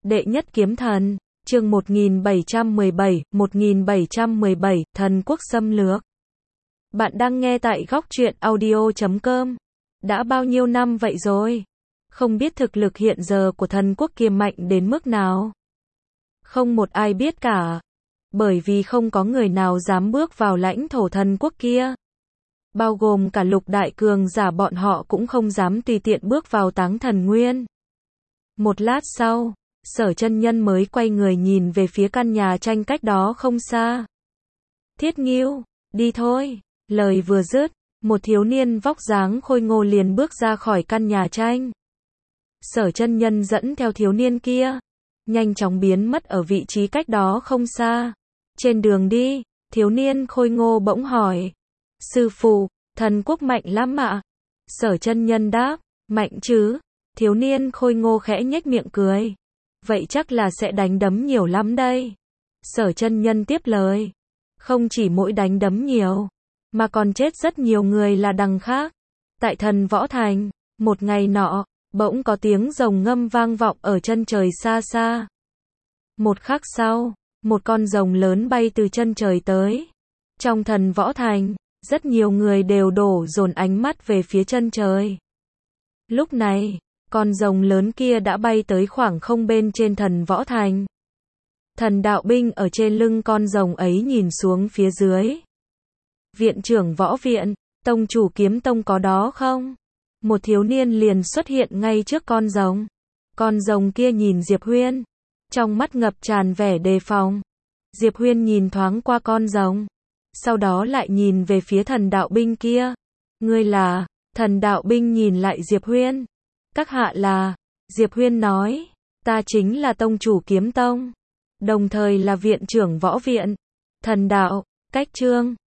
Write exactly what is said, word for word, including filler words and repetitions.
Đệ nhất kiếm thần, chương một nghìn bảy trăm mười bảy, một nghìn bảy trăm mười bảy, thần quốc xâm lược. Bạn đang nghe tại góc truyện audio chấm com. Đã bao nhiêu năm vậy rồi? Không biết thực lực hiện giờ của thần quốc kia mạnh đến mức nào. Không một ai biết cả. Bởi vì không có người nào dám bước vào lãnh thổ thần quốc kia. Bao gồm cả lục đại cường giả bọn họ cũng không dám tùy tiện bước vào Táng Thần Nguyên. Một lát sau, Sở Chân Nhân mới quay người nhìn về phía căn nhà tranh cách đó không xa. Thiết Ngưu, đi thôi. Lời vừa dứt, một thiếu niên vóc dáng khôi ngô liền bước ra khỏi căn nhà tranh. Sở Chân Nhân dẫn theo thiếu niên kia, nhanh chóng biến mất ở vị trí cách đó không xa. Trên đường đi, thiếu niên khôi ngô bỗng hỏi. Sư phụ, thần quốc mạnh lắm ạ? Sở Chân Nhân đáp, mạnh chứ. Thiếu niên khôi ngô khẽ nhếch miệng cười. Vậy chắc là sẽ đánh đấm nhiều lắm đây. Sở Chân Nhân tiếp lời. Không chỉ mỗi đánh đấm nhiều, mà còn chết rất nhiều người là đằng khác. Tại Thần Võ Thành, một ngày nọ, bỗng có tiếng rồng ngâm vang vọng ở chân trời xa xa. Một khắc sau, một con rồng lớn bay từ chân trời tới. Trong Thần Võ Thành, rất nhiều người đều đổ dồn ánh mắt về phía chân trời. Lúc này, con rồng lớn kia đã bay tới khoảng không bên trên Thần Võ Thành. Thần đạo binh ở trên lưng con rồng ấy nhìn xuống phía dưới. Viện trưởng võ viện, tông chủ kiếm tông có đó không? Một thiếu niên liền xuất hiện ngay trước con rồng. Con rồng kia nhìn Diệp Huyên, trong mắt ngập tràn vẻ đề phòng. Diệp Huyên nhìn thoáng qua con rồng, sau đó lại nhìn về phía thần đạo binh kia. Ngươi là? Thần đạo binh nhìn lại Diệp Huyên. Các hạ là? Diệp Huyên nói, ta chính là tông chủ kiếm tông, đồng thời là viện trưởng võ viện. Thần đạo, cách chương